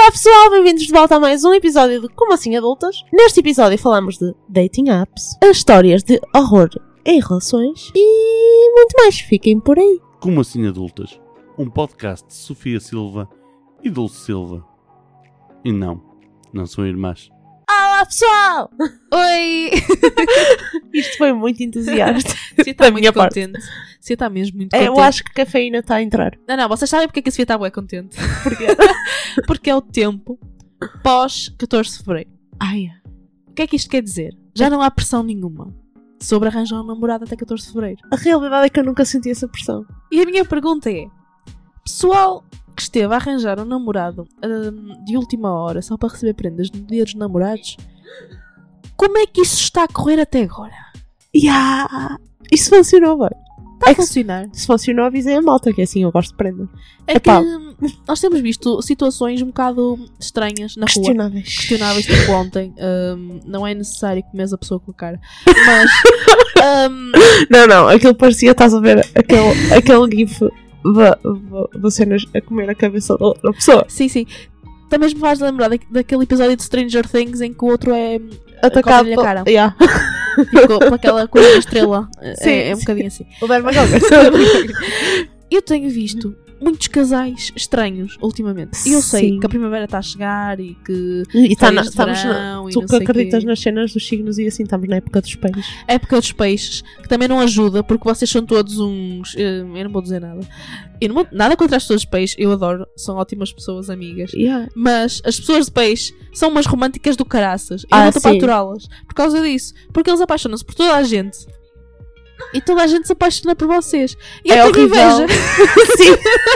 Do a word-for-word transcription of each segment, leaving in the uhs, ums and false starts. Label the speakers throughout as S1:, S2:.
S1: Olá pessoal, bem-vindos de volta a mais um episódio de Como Assim Adultas. Neste episódio falamos de dating apps, as histórias de horror em relações e muito mais. Fiquem por aí.
S2: Como Assim Adultas, um podcast de Sofia Silva e Dulce Silva. E não, não são irmãs.
S1: Olá pessoal!
S3: Oi!
S1: Isto foi muito entusiasta.
S3: Você está muito contente. Você está mesmo muito contente.
S1: Eu acho que a cafeína está a entrar.
S3: Não, não, vocês sabem porque é que a Sofia está bem contente.
S1: Porquê?
S3: Porque é o tempo pós catorze de fevereiro.
S1: Ai.
S3: O que é que isto quer dizer? Já não há pressão nenhuma sobre arranjar um namorado até catorze de fevereiro.
S1: A realidade é que eu nunca senti essa pressão.
S3: E a minha pergunta é: pessoal que esteve a arranjar um namorado um, de última hora só para receber prendas no dia dos namorados, como é que isso está a correr até agora?
S1: Yeah. Isso funcionou bem.
S3: Está
S1: É
S3: a funcionar.
S1: Se funcionou, avisei a malta, que assim eu gosto de prenda.
S3: É
S1: Epá.
S3: que nós temos visto situações um bocado estranhas na rua.
S1: Questionáveis.
S3: Questionáveis, tipo ontem. Um, não é necessário comer a pessoa com a cara. Mas. Um,
S1: Não, não, aquilo parecia, estás a ver, aquele, aquele gif de cenas a comer a cabeça da outra pessoa.
S3: sim, sim. Também me faz lembrar da, daquele episódio de Stranger Things em que o outro é
S1: Atacado
S3: a cara.
S1: Yeah.
S3: Tipo, com aquela coisa da estrela.
S1: Sim,
S3: é, é um
S1: sim.
S3: bocadinho assim.
S1: O Dermagoga.
S3: Eu tenho visto muitos casais estranhos ultimamente. E eu sei
S1: Sim.
S3: que a primavera está a chegar e que
S1: E tá na,
S3: férias de
S1: estamos na,
S3: verão e
S1: tu
S3: não
S1: que
S3: sei
S1: acreditas
S3: quê.
S1: nas cenas dos signos e assim, estamos na época dos peixes.
S3: Época dos peixes, que também não ajuda, porque vocês são todos uns... eh, Eu não vou dizer nada. Eu não vou, nada contra as pessoas de peixe, eu adoro, são ótimas pessoas, amigas.
S1: Yeah.
S3: Mas as pessoas de peixe são umas românticas do caraças. Eu
S1: Ah,
S3: não estou para
S1: sim.
S3: aturá-las por causa disso. Porque eles apaixonam-se por toda a gente. E toda a gente se apaixona por vocês. E
S1: É
S3: eu tenho
S1: horrível.
S3: inveja.
S1: Sim.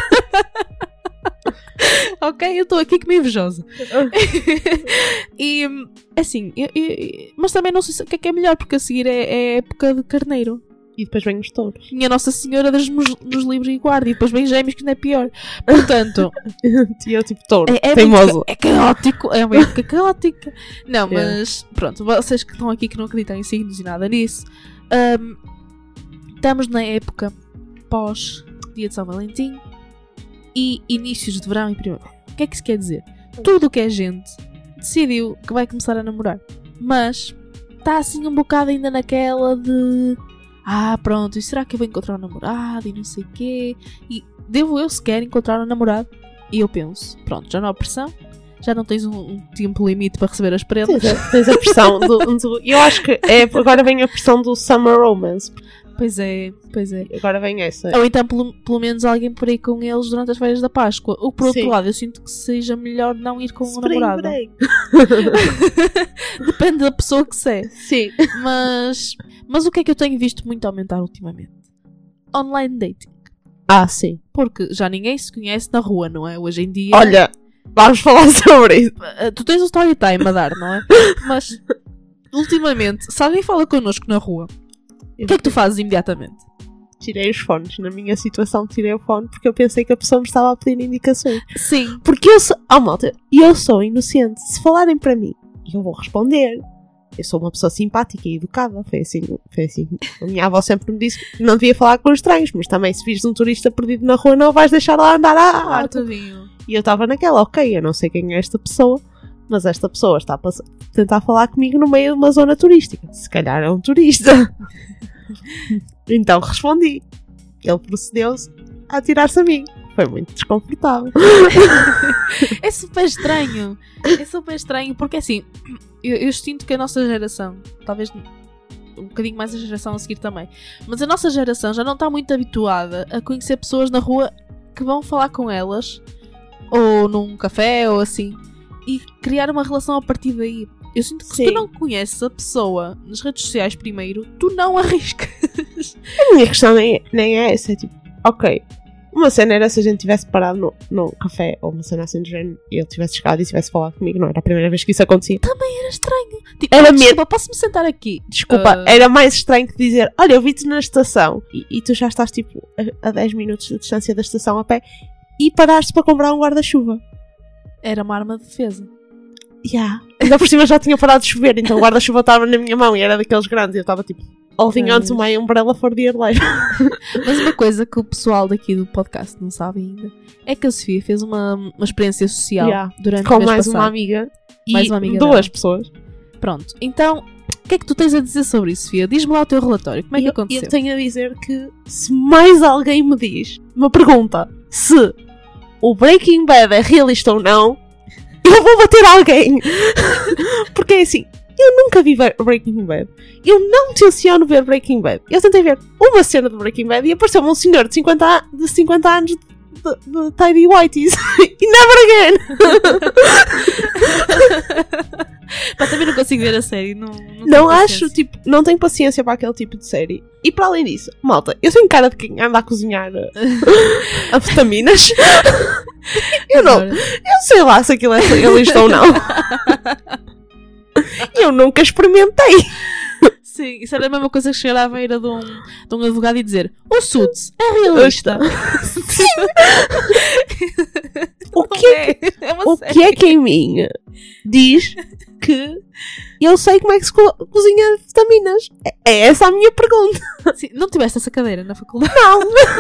S3: Ok, eu estou aqui como invejosa. E assim, eu, eu- mas também não sei se- o que é que é melhor, porque a seguir é, é época de carneiro.
S1: E depois vem os touros.
S3: Minha Nossa Senhora das nos, nos livros e guarda. E depois vem gêmeos, que ainda é pior. Portanto,
S1: E eu tipo touro,
S3: é, é,
S1: teimoso.
S3: muito, é caótico. É uma época caótica. Não,
S1: É.
S3: mas pronto, vocês que estão aqui que não acreditam em signos e nada nisso, hum, estamos na época pós dia de São Valentim e inícios de verão e primavera. O que é que isso quer dizer? Tudo o que é gente decidiu que vai começar a namorar, mas está assim um bocado ainda naquela de ah, pronto, e será que eu vou encontrar um namorado e não sei o quê? E devo eu sequer encontrar um namorado? E eu penso, pronto, já não há pressão, já não tens um, um tempo limite para receber as prendas.
S1: Tens a, tens a pressão do, do... Eu acho que é, agora vem a pressão do Summer Romance.
S3: Pois é, pois é.
S1: Agora vem essa.
S3: Ou então pelo, pelo menos alguém por aí com eles durante as férias da Páscoa. Ou por outro
S1: Sim.
S3: lado, eu sinto que seja melhor não ir com um
S1: Spring
S3: namorado.
S1: break.
S3: Depende da pessoa que se é.
S1: Sim.
S3: Mas, mas o que é que eu tenho visto muito aumentar ultimamente? Online dating.
S1: Ah, sim.
S3: Porque já ninguém se conhece na rua, não é? Hoje em dia...
S1: Olha, vamos falar sobre isso.
S3: Uh, tu tens um story time a dar, não é? Mas, ultimamente, se alguém fala connosco na rua, o que é que tu fazes imediatamente?
S1: Tirei os fones. Na minha situação, tirei o fone porque eu pensei que a pessoa me estava a pedir indicações.
S3: Sim.
S1: Porque eu sou... Oh, malta, eu sou inocente. Se falarem para mim, eu vou responder. Eu sou uma pessoa simpática e educada. Foi assim, foi assim. A minha avó sempre me disse que não devia falar com os estranhos, mas também se vires um turista perdido na rua, não vais deixar lá andar à
S3: Ah,
S1: arte.
S3: tadinho.
S1: E eu estava naquela, ok, eu não sei quem é esta pessoa, mas esta pessoa está a pass- tentar falar comigo no meio de uma zona turística. Se calhar é um turista. Então respondi. Ele procedeu-se a atirar-se a mim. Foi muito desconfortável.
S3: É super estranho. É super estranho, porque assim, eu, eu sinto que a nossa geração, talvez um bocadinho mais a geração a seguir também, mas a nossa geração já não está muito habituada a conhecer pessoas na rua que vão falar com elas, ou num café, ou assim, e criar uma relação a partir daí. Eu sinto que
S1: Sim.
S3: se tu não conheces a pessoa nas redes sociais primeiro, tu não arriscas.
S1: A minha questão nem é, nem é essa. É tipo, ok, uma cena era se a gente tivesse parado no, no café ou uma cena assim do género e ele tivesse chegado e tivesse falado comigo. Não era a primeira vez que isso acontecia.
S3: Era estranho. Tipo,
S1: Era
S3: ah,
S1: mesmo-
S3: desculpa, posso-me sentar aqui?
S1: Desculpa,
S3: Ah.
S1: era mais estranho que dizer: olha, eu vi-te na estação e, e tu já estás tipo a, a dez minutos de distância da estação a pé e paraste para comprar um guarda-chuva.
S3: Era uma arma de defesa.
S1: Yeah. Ainda por cima já tinha parado de chover, então o guarda-chuva estava na minha mão e era daqueles grandes e eu estava tipo, Holding on to
S3: Mas-
S1: my umbrella for dear life.
S3: Mas uma coisa que o pessoal daqui do podcast não sabe ainda é que a Sofia fez uma, uma experiência social
S1: Yeah.
S3: durante
S1: Com
S3: o mês
S1: mais
S3: passado.
S1: uma amiga e
S3: Mais uma amiga
S1: duas
S3: dela.
S1: pessoas.
S3: Pronto, então, o que é que tu tens a dizer sobre isso, Sofia? Diz-me lá o teu relatório, como é que
S1: eu,
S3: aconteceu?
S1: eu tenho a dizer que se mais alguém me diz, me pergunta se o Breaking Bad é realista ou não, eu vou bater alguém. Porque é assim, eu nunca vi Ver- Breaking Bad. Eu não tenciono ver Breaking Bad. Eu tentei ver uma cena de Breaking Bad e apareceu-me um senhor de cinquenta, a- de cinquenta anos de, de, de Tidy Whities. E never again!
S3: Pá, também não consigo ver a série, não Não, tenho
S1: Não acho,
S3: paciência.
S1: tipo, não tenho paciência para aquele tipo de série. E para além disso, malta, eu tenho cara de quem anda a cozinhar uh, anfetaminas. Eu não,
S3: Agora,
S1: eu sei lá se aquilo é realista ou não. Eu nunca experimentei.
S3: Sim, isso era a mesma coisa que chegar à beira de um, de um advogado e dizer: o Suits é realista.
S1: O que é,
S3: É uma
S1: o
S3: série.
S1: que é que em mim diz que eu sei como é que se co- cozinha vitaminas? É, é essa a minha pergunta.
S3: Sim, não tiveste essa cadeira na faculdade?
S1: Não,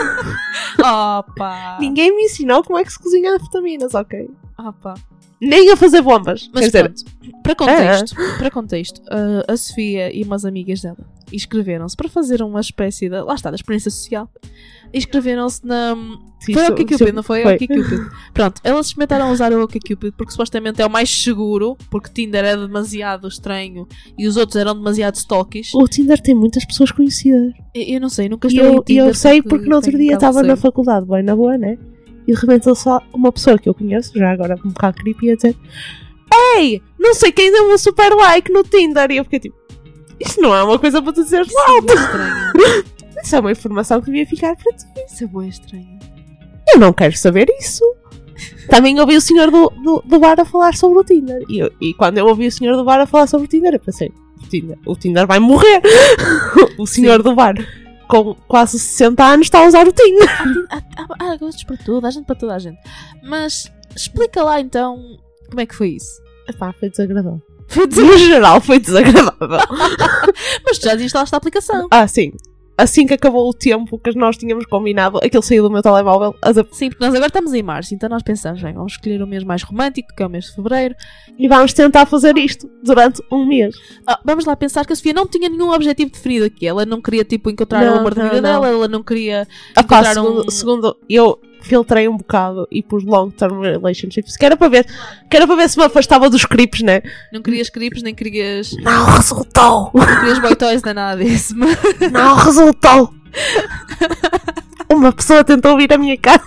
S3: Opa!
S1: ninguém me ensinou como é que se cozinha vitaminas, ok?
S3: Opa!
S1: Nem a fazer bombas.
S3: Mas
S1: Quer dizer,
S3: pronto, para contexto, para contexto uh, a Sofia e umas amigas dela inscreveram-se para fazer uma espécie de, lá está, da experiência social. Inscreveram-se na...
S1: sim,
S3: Foi ao
S1: sou-
S3: OkCupid,
S1: sou-
S3: não foi?
S1: foi.
S3: Ao OkCupid. Pronto, elas experimentaram usar o OkCupid porque supostamente é o mais seguro, porque Tinder é demasiado estranho e os outros eram demasiado stalkies.
S1: O Tinder tem muitas pessoas conhecidas.
S3: Eu, eu não sei, nunca
S1: E
S3: estou
S1: eu,
S3: em
S1: e
S3: Tinder
S1: eu sei porque no outro
S3: tenho
S1: dia
S3: um bocado
S1: estava
S3: de
S1: na
S3: receio.
S1: faculdade, bem na boa, né? E de repente eu só uma pessoa que eu conheço, já agora um bocado creepy, a dizer: Ei, não sei quem deu um super like no Tinder. E eu fiquei tipo: Isso não é uma coisa para tu dizer
S3: Isso é
S1: alto.
S3: bué estranho.
S1: Isso é uma informação que devia ficar para ti.
S3: Isso é bué estranho.
S1: Eu não quero saber isso. Também ouvi o senhor do, do, do bar a falar sobre o Tinder. E, eu- e quando eu ouvi o senhor do bar a falar sobre o Tinder, eu pensei: O Tinder, o Tinder vai morrer. O senhor do bar, com quase sessenta anos, está a usar o Tinder.
S3: Há, há, há gostos para tudo, há gente para toda a gente. Mas explica lá então como é que foi isso.
S1: Epá, foi desagradável.
S3: Foi
S1: No geral, foi desagradável.
S3: Mas tu já desinstalaste a aplicação.
S1: Ah, sim. Assim que acabou o tempo que nós tínhamos combinado, aquilo saiu do meu telemóvel a dizer,
S3: Sim, porque nós agora estamos em março, então nós pensamos, bem, vamos escolher o mês mais romântico, que é o mês de fevereiro.
S1: e vamos tentar fazer isto durante um mês.
S3: Ah, vamos lá pensar que a Sofia não tinha nenhum objetivo definido aqui. Ela não queria, tipo, encontrar
S1: Não,
S3: o amor da
S1: não,
S3: vida
S1: não.
S3: dela, ela não queria
S1: Ah, pá,
S3: encontrar
S1: segundo,
S3: um...
S1: segundo eu filtrei um bocado e pus long term relationships, que era para ver, que era para ver se me afastava dos creeps, né?
S3: Não querias creeps, nem querias,
S1: Não resultou!
S3: não querias boy toys, nem nada disso. Mas...
S1: Não resultou! Uma pessoa tentou vir à minha casa.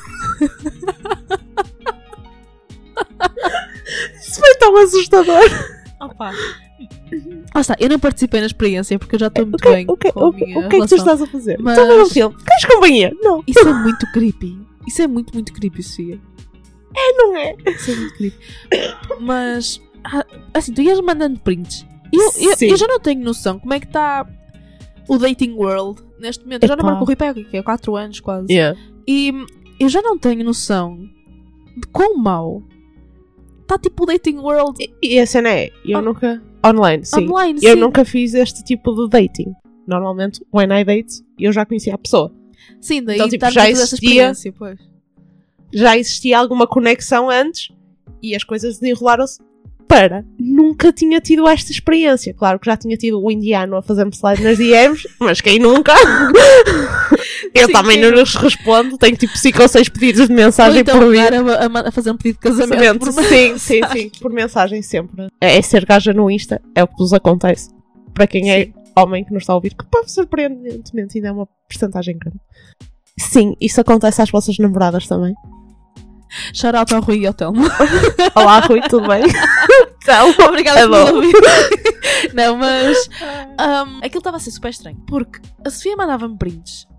S1: Isso foi tão assustador.
S3: Opa. Lá está, eu não participei na experiência porque eu já estou muito
S1: O que,
S3: bem
S1: o que,
S3: com a
S1: o, que-
S3: minha
S1: o que é que tu
S3: relação.
S1: estás a fazer?
S3: Mas-
S1: Estou a ver um filme. Queres companhia? Não.
S3: Isso é muito creepy. Isso é muito, muito creepy, Sofia.
S1: Não é.
S3: Isso é muito creepy. Mas, ah, assim, tu ias mandando prints. E Eu, eu,
S1: Sim.
S3: eu já não tenho noção como é que está o dating world neste momento. Eu já
S1: Epá.
S3: namoro com o Rui Pega, que é quatro anos quase.
S1: Yeah.
S3: E eu já não tenho noção de quão mau está tipo o dating world
S1: E, e a cena é, eu
S3: On-
S1: nunca... Online, sim.
S3: online.
S1: Eu
S3: sim.
S1: nunca fiz este tipo de dating. Normalmente, when I date, eu já conhecia a pessoa.
S3: Sim, daí
S1: Então, tipo,
S3: estarmos
S1: já
S3: a fazer essa
S1: existia-
S3: experiência, pois.
S1: Já existia alguma conexão antes e as coisas desenrolaram-se para. Nunca tinha tido esta experiência. Claro que já tinha tido o indiano a fazer-me slide nas D Ms, mas quem nunca? Eu
S3: Sim,
S1: também
S3: quem
S1: não lhes respondo. Tenho tipo cinco ou seis pedidos de mensagem
S3: Ou então
S1: por
S3: pegar
S1: dia.
S3: a, a, a fazer um pedido de casamento.
S1: Casamento.
S3: por uma-
S1: Sim, sim, sim. Por mensagem sempre. É, é ser gaja no Insta. É o que vos acontece. Para quem é
S3: Sim.
S1: homem que nos está a ouvir, que pode surpreendentemente ainda é uma porcentagem grande. Sim, isso acontece às vossas namoradas também.
S3: Shout out ao Rui e ao Telmo.
S1: Olá, Rui, tudo bem? Então,
S3: Obrigada
S1: é
S3: por
S1: bom.
S3: ouvir. Não, mas um, aquilo estava a ser super estranho. Porque a Sofia mandava-me prints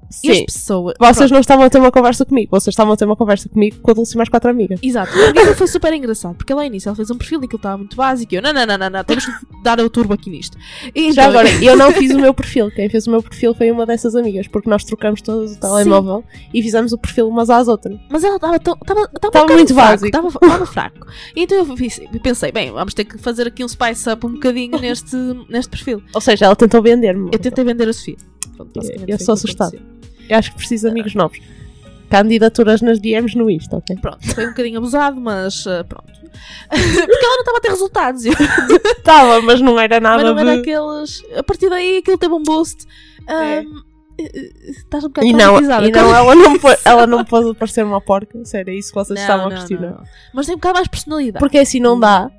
S3: E as
S1: Sim.
S3: pessoas...
S1: Vocês
S3: Pronto.
S1: não estavam a ter uma conversa comigo. Vocês estavam a ter uma conversa comigo com a Dulce e mais quatro amigas.
S3: Exato. E aquilo foi super engraçado. Porque lá no início ela fez um perfil e aquilo estava muito básico. E eu, não, não, não, não, não. Temos que dar o turbo aqui nisto. E
S1: Já
S3: então-
S1: agora, eu não fiz o meu perfil. Quem fez o meu perfil foi uma dessas amigas. Porque nós trocamos todos o telemóvel e fizemos o perfil umas às outras.
S3: Mas ela estava tão- estava estava um
S1: Estava
S3: bocado
S1: muito
S3: fraco,
S1: básico.
S3: Estava estava fraco. E então eu pensei, pensei, bem, vamos ter que fazer aqui um spice up um bocadinho neste, neste perfil.
S1: Ou seja, ela tentou vender-me.
S3: Eu tentei vender a Sofia. Pronto,
S1: Eu-
S3: basicamente
S1: eu
S3: foi
S1: sou
S3: o que
S1: assustada.
S3: aconteceu.
S1: Eu acho que preciso de amigos novos. Candidaturas nas D Ms no Insta, ok?
S3: Pronto, foi um bocadinho abusado, mas uh, pronto. Porque ela não estava a ter resultados.
S1: Estava, mas não era nada
S3: Mas não era
S1: de...
S3: aqueles. A partir daí aquilo teve um boost.
S1: É.
S3: Um, Estás um bocado
S1: E não,
S3: traumatizada.
S1: e não ela, não pô- ela não pôde parecer uma porca. Sério, é isso que vocês
S3: Não,
S1: estavam a
S3: não,
S1: questionar.
S3: não, não. Mas tem um bocado mais personalidade.
S1: Porque assim não dá.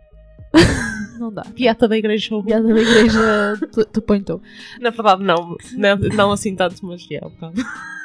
S3: Não dá.
S1: Piada da igreja.
S3: Piada da igreja tu, tu pointou.
S1: Na verdade, não. Não, não assim tanto, mas é um bocado.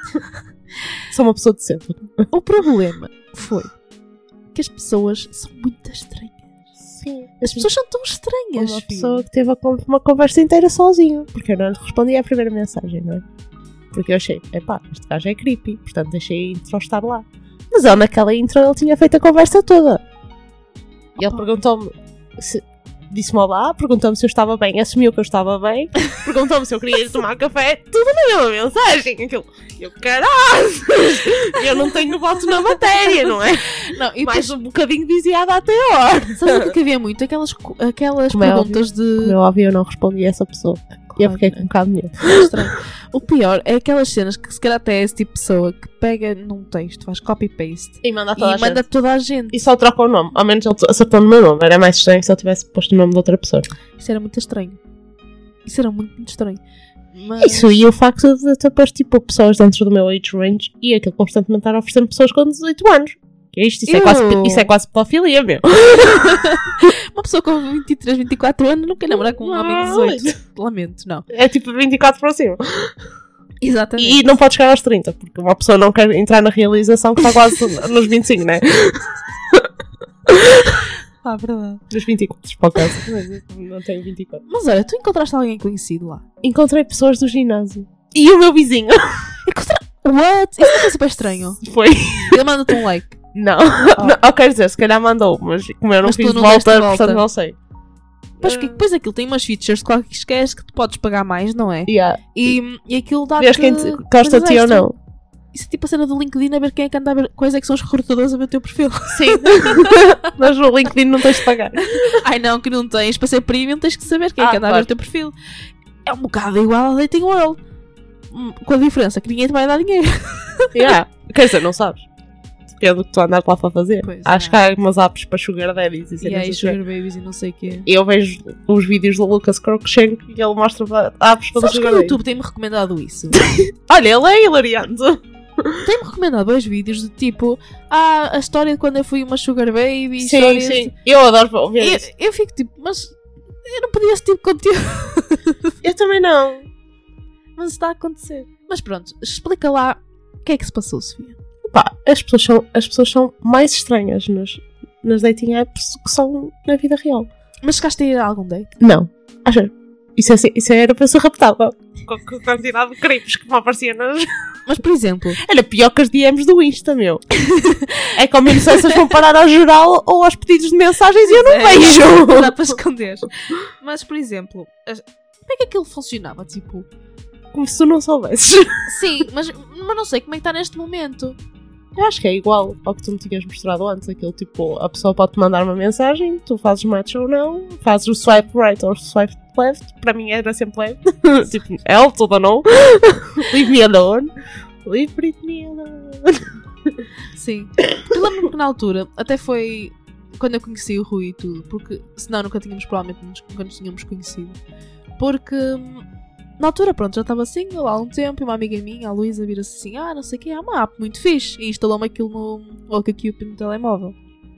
S1: Sou uma pessoa decente.
S3: O problema foi que as pessoas são muito estranhas.
S1: Sim.
S3: As pessoas são tão estranhas.
S1: Uma
S3: filho.
S1: pessoa que teve a con- uma conversa inteira sozinha. Porque eu não lhe respondi à primeira mensagem, não é? Porque eu achei, epá, este gajo é creepy. Portanto, deixei a intro estar lá. Mas ele, naquela intro, ele tinha feito a conversa toda. E ele
S3: Opa.
S1: perguntou-me se... Disse-me olá, perguntou-me se eu estava bem, assumiu que eu estava bem, perguntou-me se eu queria ir tomar café, tudo na mesma mensagem. Aquilo, eu, caralho, eu não tenho voto na matéria, não é?
S3: Não, e
S1: Mais
S3: depois,
S1: um bocadinho viziada até a hora.
S3: sabe o que havia muito? Aquelas, co- aquelas
S1: Como é
S3: perguntas de.
S1: Como é óbvio, eu não respondi a essa pessoa. E eu fiquei com um bocado de medo.
S3: Estranho. O pior é aquelas cenas que se calhar até é esse tipo de pessoa que pega num texto, faz copy-paste
S1: E manda a
S3: e
S1: toda a
S3: manda
S1: gente.
S3: toda a gente.
S1: E só troca o nome. Ao menos ele acertou no meu nome. Era mais estranho se ele tivesse posto o nome de outra pessoa.
S3: Isso era muito estranho. Isso era muito, muito estranho. Mas...
S1: Isso e o facto de ter posto tipo pessoas dentro do meu age range e aquilo constantemente estar a oferecer pessoas com dezoito anos. Que é isto? Isso, é
S3: Eu-
S1: quase, isso é quase pedofilia, meu.
S3: Uma pessoa com vinte e três, vinte e quatro anos não quer namorar com um homem de dezoito. Lamento, não.
S1: É tipo vinte e quatro para cima.
S3: Exatamente.
S1: E não pode chegar aos trinta, porque uma pessoa não quer entrar na realização que está quase nos vinte e cinco, né?
S3: Ah, verdade.
S1: Nos vinte e quatro, por acaso. Mas eu não tenho vinte e quatro.
S3: Mas olha, tu encontraste alguém conhecido lá?
S1: Encontrei pessoas do ginásio. E o meu vizinho.
S3: What? Isso não é super estranho.
S1: Foi.
S3: Ele manda-te um like.
S1: Não. não. Eu quero dizer, se calhar mandou, mas como eu não
S3: Mas tu
S1: fiz
S3: não
S1: de
S3: deste
S1: volta,
S3: volta.
S1: portanto não sei.
S3: Pois, que, depois aquilo tem umas features de qualquer que que tu podes pagar mais, não é?
S1: Yeah.
S3: E, e aquilo dá-te
S1: Vês quem te- gosta
S3: coisas
S1: de ti ou
S3: extra.
S1: não.
S3: Isso é tipo a cena do LinkedIn a ver quem é que anda a ver quais é que são os recrutadores a ver o teu perfil.
S1: Sim. Mas no LinkedIn não tens de pagar.
S3: Ai não, que não tens. Para ser premium tens que saber quem é
S1: Ah,
S3: que anda a
S1: claro.
S3: ver o teu perfil. É um bocado igual ao Dating World. Hum, Com a diferença que ninguém te vai dar dinheiro.
S1: Yeah. Quer dizer, não sabes. Depende do que tu andas lá para fazer.
S3: Pois
S1: Acho
S3: é.
S1: que há umas apps para sugar daddies e
S3: E
S1: cenas
S3: aí,
S1: assim.
S3: Sugar Babies e não sei o quê.
S1: Eu vejo os vídeos do Lucas Crookshank e ele mostra apps para
S3: Sabes que
S1: sugar
S3: o
S1: daddies.
S3: YouTube tem-me recomendado isso?
S1: Olha, ele é hilariante.
S3: Tem-me recomendado dois vídeos de tipo ah, a história de quando eu fui uma Sugar Baby.
S1: Sim,
S3: histórias
S1: sim.
S3: de-
S1: Eu adoro ver
S3: Eu,
S1: isso.
S3: eu fico tipo, mas eu não podia esse tipo de conteúdo.
S1: Eu também não.
S3: Mas está a acontecer. Mas pronto, explica lá o que é que se passou, Sofia.
S1: Pá, as pessoas são, as pessoas são mais estranhas nas, nas dating apps que são na vida real.
S3: Mas chegaste a ir a algum date?
S1: Não. Acho, isso, é, isso era para ser raptada. Com com a quantidade de creeps que me apareciam nas...
S3: Mas por exemplo,
S1: Era pior que as D Ms do Insta, meu. É que ao menos essas vão parar ao geral ou aos pedidos de mensagens e eu não
S3: É,
S1: vejo.
S3: não dá para esconder. Mas por exemplo, as- como é que aquilo funcionava? Tipo,
S1: Como se tu não soubesses.
S3: sim, mas, mas não sei como é que está neste momento.
S1: Eu acho que é igual ao que tu me tinhas mostrado antes. Aquilo tipo, a pessoa pode-te mandar uma mensagem, tu fazes match ou não, fazes o swipe right ou o swipe left. Para mim era sempre left. Tipo, help or no. Leave me alone. Leave Britney alone.
S3: Sim. Eu lembro-me que na altura, até foi quando eu conheci o Rui e tudo, porque senão nunca tínhamos, provavelmente nos- nunca nos tínhamos conhecido. Porque hum, na altura, pronto, já estava single há um tempo e uma amiga minha, a Luísa, vira-se assim: ah, não sei o que, há uma app muito fixe. E instalou-me aquilo no OkCupid no telemóvel.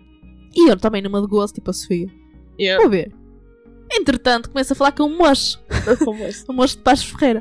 S3: E eu também numa de gosto, tipo a Sofia.
S1: Yeah.
S3: Vou ver. Entretanto, começo a falar com um moço. Um moço de Paz Ferreira.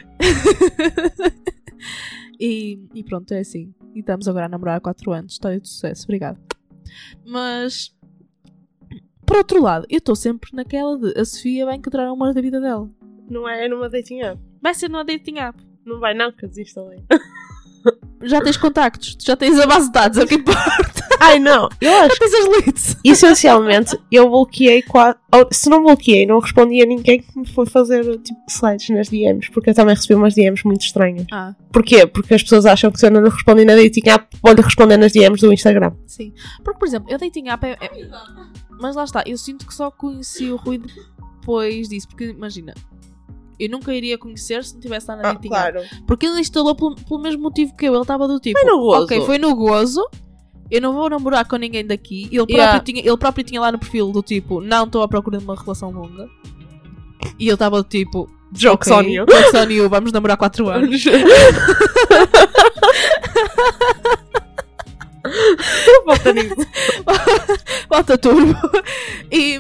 S3: e, e pronto, é assim. E estamos agora a namorar há quatro anos. História de sucesso, obrigada. Mas, por outro lado, eu estou sempre naquela de a Sofia vai encontrar o amor da vida dela.
S1: Não é numa dating app.
S3: Vai ser numa dating app.
S1: Não vai não, que eu desinstalei.
S3: Já tens contactos, já tens a base de dados, é o que importa.
S1: Ai, não. Eu acho
S3: Já tens as leads.
S1: essencialmente, eu bloqueei quase... Ou, se não bloqueei, não respondi a ninguém que me foi fazer, tipo, slides nas D Ms. Porque eu também recebi umas D Ms muito estranhas.
S3: Ah,
S1: Porquê? Porque as pessoas acham que se eu não respondi na dating app, vou-lhe responder nas D Ms do Instagram.
S3: sim. Porque, por exemplo, eu dating app é, é... Mas lá está, eu sinto que só conheci o Rui depois disso. Porque, imagina, eu nunca iria conhecer se não tivesse lá na
S1: Ah,
S3: dating
S1: claro.
S3: app. Porque ele instalou pelo, pelo mesmo motivo que eu. Ele estava do tipo...
S1: Foi no gozo.
S3: Ok, foi no gozo. Eu não vou namorar com ninguém daqui. Ele próprio,
S1: Yeah.
S3: tinha, ele próprio tinha lá no perfil do tipo... Não estou à procura de uma relação longa. E ele estava do tipo...
S1: Jokes
S3: ok,
S1: on you.
S3: Jokes on you. Vamos namorar quatro anos.
S1: Volta nisso.
S3: Volta turbo. E,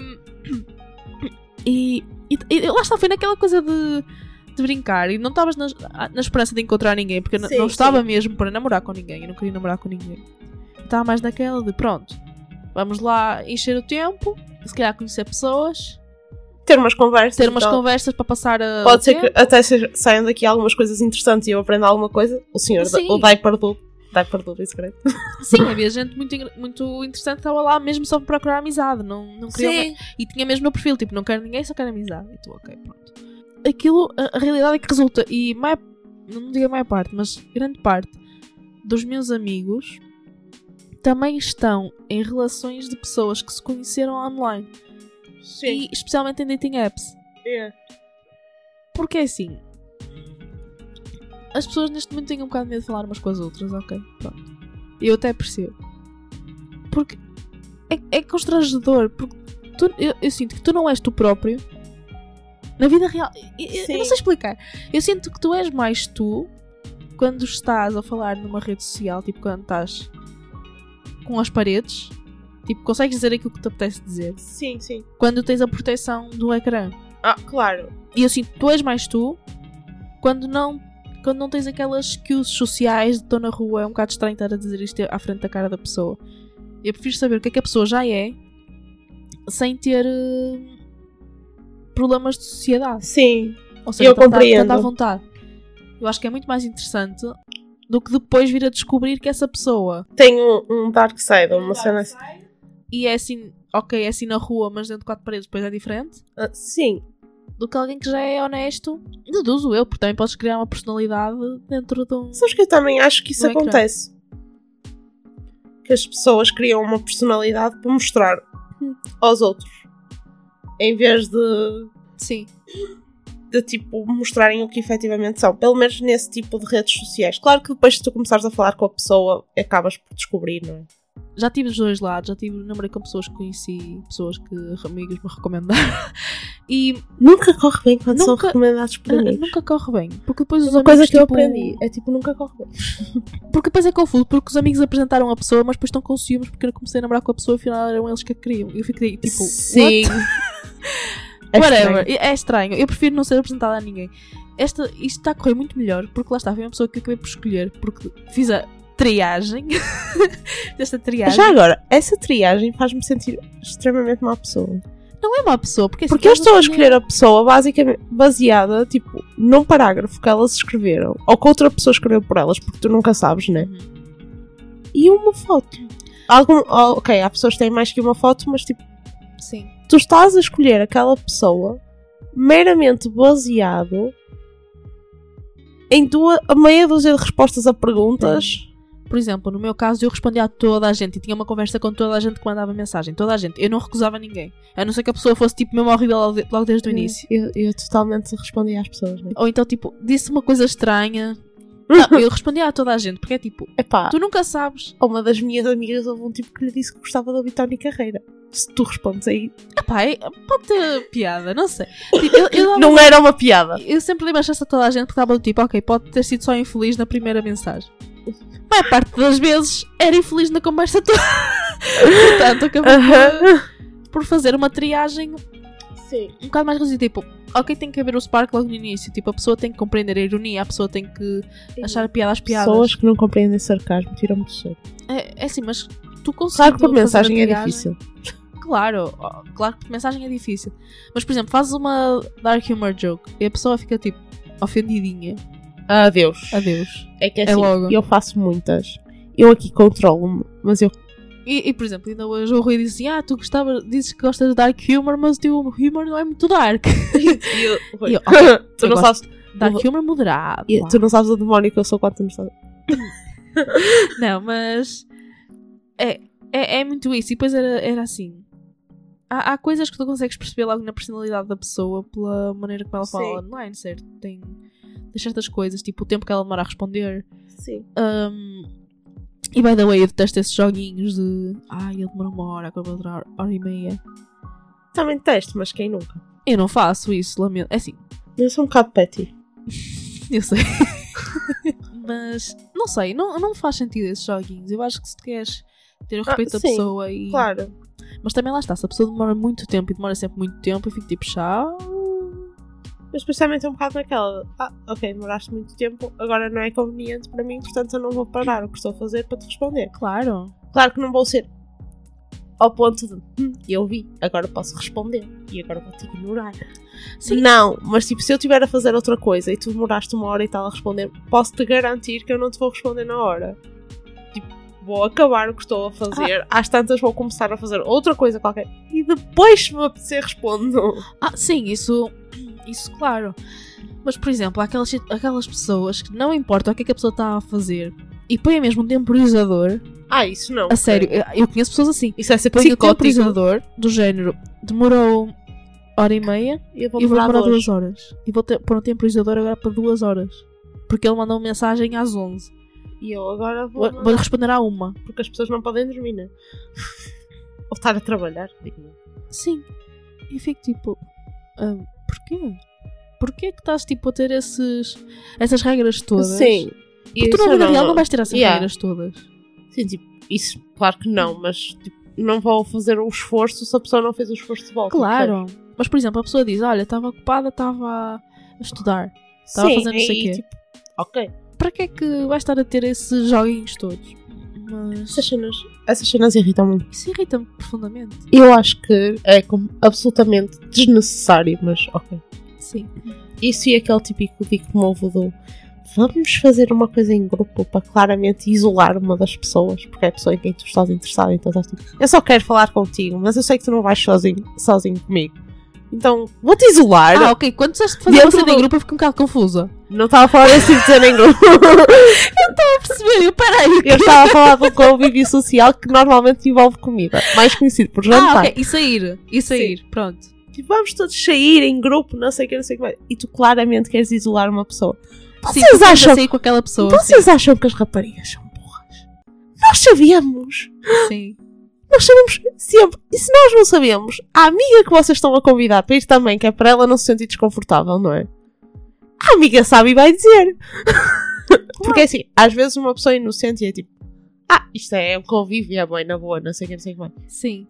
S3: e, e, e lá está, foi naquela coisa de, de brincar. E não estavas na, na esperança de encontrar ninguém. Porque
S1: Sim,
S3: não estava
S1: sim.
S3: mesmo para namorar com ninguém. Eu não queria namorar com ninguém. Estava mais naquela de pronto, vamos lá encher o tempo. Se calhar conhecer pessoas.
S1: Ter umas conversas.
S3: Ter umas
S1: então.
S3: conversas para passar a.
S1: Pode ser que até seja, saiam daqui algumas coisas interessantes e eu aprenda alguma coisa. O senhor,
S3: Sim.
S1: o Diaper do Diaper do secreto.
S3: Sim, havia gente muito, engra- muito interessante que estava lá mesmo só para procurar amizade. Não, não queria. E tinha mesmo no perfil, tipo, não quero ninguém, só quero amizade. E tu, ok, pronto. Aquilo, a, a realidade é que resulta, e mai, não digo a maior parte, mas grande parte dos meus amigos também estão em relações de pessoas que se conheceram online. E especialmente em dating apps.
S1: Yeah.
S3: Porque é assim, as pessoas neste momento têm um bocado de medo de falar umas com as outras, ok, pronto. Eu até percebo. Porque é, é constrangedor, porque tu, eu, eu sinto que tu não és tu próprio na vida real. Eu, eu, eu não sei explicar. Eu sinto que tu és mais tu quando estás a falar numa rede social, tipo quando estás com as paredes, tipo, consegues dizer aquilo que te apetece dizer.
S1: Sim, sim.
S3: Quando tens a proteção do ecrã.
S1: Ah, claro.
S3: E eu sinto que tu és mais tu quando não, quando não tens aquelas cues sociais de estou na rua. É um bocado estranho estar a dizer isto à frente da cara da pessoa. Eu prefiro saber o que é que a pessoa já é sem ter uh, problemas de sociedade.
S1: Sim.
S3: Ou seja,
S1: Eu
S3: tanto à-
S1: compreendo.
S3: tanto à vontade. Eu acho que é muito mais interessante do que depois vir a descobrir que essa pessoa
S1: Tem um, um dark side, uma cena assim.
S3: e é assim, ok, é assim na rua, mas dentro de quatro paredes depois é diferente.
S1: Ah, sim.
S3: Do que alguém que já é honesto. Deduzo eu, porque também podes criar uma personalidade dentro de um...
S1: Sabes que eu também acho que isso
S3: No ecrã.
S1: acontece. Que as pessoas criam uma personalidade para mostrar aos outros. Em vez de,
S3: Sim.
S1: de tipo, mostrarem o que efetivamente são. Pelo menos nesse tipo de redes sociais. Claro que depois se tu começares a falar com a pessoa, acabas por descobrir, não é?
S3: Já tive os dois lados, já tive, namorei com pessoas que conheci, pessoas que amigos me recomendaram. E
S1: Nunca corre bem quando são
S3: Nunca-
S1: recomendados por
S3: ah,
S1: amigos.
S3: nunca corre bem. Porque depois os
S1: Uma
S3: amigos,
S1: coisa que eu
S3: tipo,
S1: aprendi é tipo, nunca corre bem.
S3: Porque depois é confuso, porque os amigos apresentaram a pessoa, mas depois estão com ciúmes porque eu comecei a namorar com a pessoa e afinal eram eles que a queriam. E eu fiquei tipo,
S1: Sim.
S3: what?
S1: É
S3: Whatever.
S1: estranho.
S3: É estranho. Eu prefiro não ser apresentada a ninguém. Esta, isto está a correr muito melhor, porque lá está, foi uma pessoa que eu acabei por escolher, porque fiz a triagem. Esta triagem.
S1: Já agora, essa triagem faz-me sentir extremamente má pessoa.
S3: Não é má pessoa, porque, assim,
S1: Porque eu
S3: estás
S1: estou a escolher a pessoa basicamente baseada, tipo, num parágrafo que elas escreveram, ou que outra pessoa escreveu por elas, porque tu nunca sabes, né?
S3: Uhum.
S1: E uma foto. Algum, oh, ok, há pessoas que têm mais que uma foto, mas tipo,
S3: Sim.
S1: tu estás a escolher aquela pessoa meramente baseado em tua, a meia dúzia de respostas a perguntas.
S3: Por exemplo, no meu caso, eu respondia a toda a gente e tinha uma conversa com toda a gente que mandava mensagem. Toda a gente. Eu não recusava ninguém. A não ser que a pessoa fosse tipo mesmo horrível logo de- logo desde o início.
S1: Eu, eu totalmente respondi às pessoas, né?
S3: Ou então, tipo, disse uma coisa estranha. Não, eu respondia a toda a gente, porque é tipo,
S1: Epá,
S3: tu nunca sabes.
S1: uma das minhas amigas houve um tipo que lhe disse que gostava de ouvir Tony Carreira. Se tu respondes aí,
S3: Epá, é- pode ter piada, não sei. Tipo, eu, eu, dava-
S1: não era uma piada.
S3: eu sempre dei uma chance a toda a gente porque estava do tipo, ok, pode ter sido só infeliz na primeira mensagem. A maior parte das vezes era infeliz na conversa toda. Portanto, acabei
S1: Aham.
S3: por, por fazer uma triagem
S1: Sim.
S3: um bocado mais reduzida. Tipo, ok, tem que haver o spark logo no início. Tipo, a pessoa tem que compreender a ironia, a pessoa tem que achar a piada às piadas.
S1: Pessoas que não compreendem sarcasmo tiram-me de cheiro.
S3: É, é assim, mas tu consegues.
S1: Claro que por mensagem é difícil.
S3: Claro, ó, claro que por mensagem é difícil. Mas, por exemplo, fazes uma dark humor joke e a pessoa fica tipo ofendidinha.
S1: Adeus.
S3: Adeus.
S1: É que é
S3: É
S1: assim,
S3: logo.
S1: eu faço muitas. Eu aqui controlo-me, mas eu...
S3: E, e, por exemplo, ainda hoje o Rui disse assim, ah, tu gostava, dizes que gostas de dark humor, mas o teu humor não é muito dark.
S1: e eu,
S3: E eu,
S1: tu
S3: eu
S1: não
S3: gosto
S1: sabes...
S3: Dark humor moderado.
S1: e
S3: vá.
S1: tu não sabes o demónio que eu sou quando tu não sabes.
S3: Não, mas é, é, é muito isso. E depois era, era assim. Há, há coisas que tu consegues perceber logo na personalidade da pessoa pela maneira como ela fala
S1: Sim.
S3: online, certo? Tem, tem certas coisas, tipo o tempo que ela demora a responder.
S1: Sim.
S3: Um, e by the way, eu detesto esses joguinhos de ai, ele demora uma hora, agora vai durar hora e meia.
S1: Também testo, mas quem nunca?
S3: Eu não faço isso, lamento. É assim,
S1: Eu sou um bocado petty.
S3: eu sei. Mas, não sei, não, não faz sentido esses joguinhos. Eu acho que se tu queres ter o respeito
S1: Ah,
S3: da
S1: sim,
S3: pessoa e...
S1: Claro.
S3: Mas também lá está, se a pessoa demora muito tempo e demora sempre muito tempo, eu fico tipo, tchau.
S1: Mas depois também estou um bocado naquela. Ah, ok, demoraste muito tempo, agora não é conveniente para mim, portanto eu não vou parar o que estou a fazer para te responder.
S3: Claro.
S1: Claro que não vou ser ao ponto de hum, eu vi, agora posso responder e agora vou-te ignorar.
S3: Sim.
S1: Não, mas tipo, se eu estiver a fazer outra coisa e tu demoraste uma hora e tal a responder, posso-te garantir que eu não te vou responder na hora. Tipo, vou acabar o que estou a fazer, às tantas vou começar a fazer outra coisa qualquer e depois, se me apetecer, respondo.
S3: Ah, sim, isso, isso claro. Mas, por exemplo, há aquelas, aquelas pessoas que não importa o que é que a pessoa está a fazer e põe mesmo um temporizador.
S1: Ah, isso não.
S3: A sério,
S1: ok.
S3: eu, eu conheço pessoas assim.
S1: Isso é ser
S3: Põe o
S1: psicótico.
S3: temporizador do género, demorou hora e meia
S1: E eu vou
S3: e vou
S1: demorar
S3: demorar
S1: duas.
S3: duas horas. E vou ter, pôr um temporizador agora para duas horas. Porque ele mandou uma mensagem às onze.
S1: E eu agora vou.
S3: Vou, vou responder à uma.
S1: Porque as pessoas não podem dormir, né? Ou estar a trabalhar. digo.
S3: Sim. E fico tipo, ah, porquê? Porquê que estás tipo a ter esses, essas regras todas?
S1: Sim.
S3: Porque tu na vida real não vais ter essas
S1: Yeah.
S3: regras todas.
S1: Sim, tipo, isso, claro que não, mas tipo, não vou fazer o esforço se a pessoa não fez o esforço de volta.
S3: Claro. Mas, por exemplo, a pessoa diz, olha, estava ocupada, estava a estudar. Estava a
S1: Sim,
S3: fazer não sei
S1: e,
S3: quê.
S1: tipo, ok.
S3: Para que é que vais estar a ter esses joguinhos todos? Mas
S1: Essas cenas, essas cenas irritam-me.
S3: isso irrita-me profundamente.
S1: Eu acho que é como absolutamente desnecessário, mas ok.
S3: Sim.
S1: Isso e aquele típico digo novo do vamos fazer uma coisa em grupo para claramente isolar uma das pessoas, porque é a pessoa em quem tu estás interessado, então estás tipo, eu só quero falar contigo, mas eu sei que tu não vais sozinho, sozinho comigo. Então, vou-te isolar.
S3: Ah, ok. Quando disseste fazer
S1: Dentro
S3: uma cena em
S1: do-
S3: grupo, eu fico um bocado confusa.
S1: Não estava a falar desse tipo de cena em grupo.
S3: Percebi, eu peraí.
S1: Eu estava a falar de um convívio social que normalmente envolve comida, mais conhecido por jantar.
S3: Ah, ok. E sair. E sair. Pronto.
S1: Tipo, vamos todos sair em grupo, não sei o que, não sei o que mais. E tu claramente queres isolar uma pessoa.
S3: Sim,
S1: Vocês
S3: tu queres
S1: acham,
S3: sair com aquela pessoa.
S1: vocês acham que as raparigas são burras? Nós sabíamos.
S3: Sim.
S1: Nós sabemos sempre. E se nós não sabemos, a amiga que vocês estão a convidar para ir também, que é para ela não se sentir desconfortável, não é? A amiga sabe e vai dizer. Porque assim, às vezes uma pessoa inocente é tipo, ah, isto é um convívio, é bem na boa, não sei o que, não sei o que mais.
S3: Sim.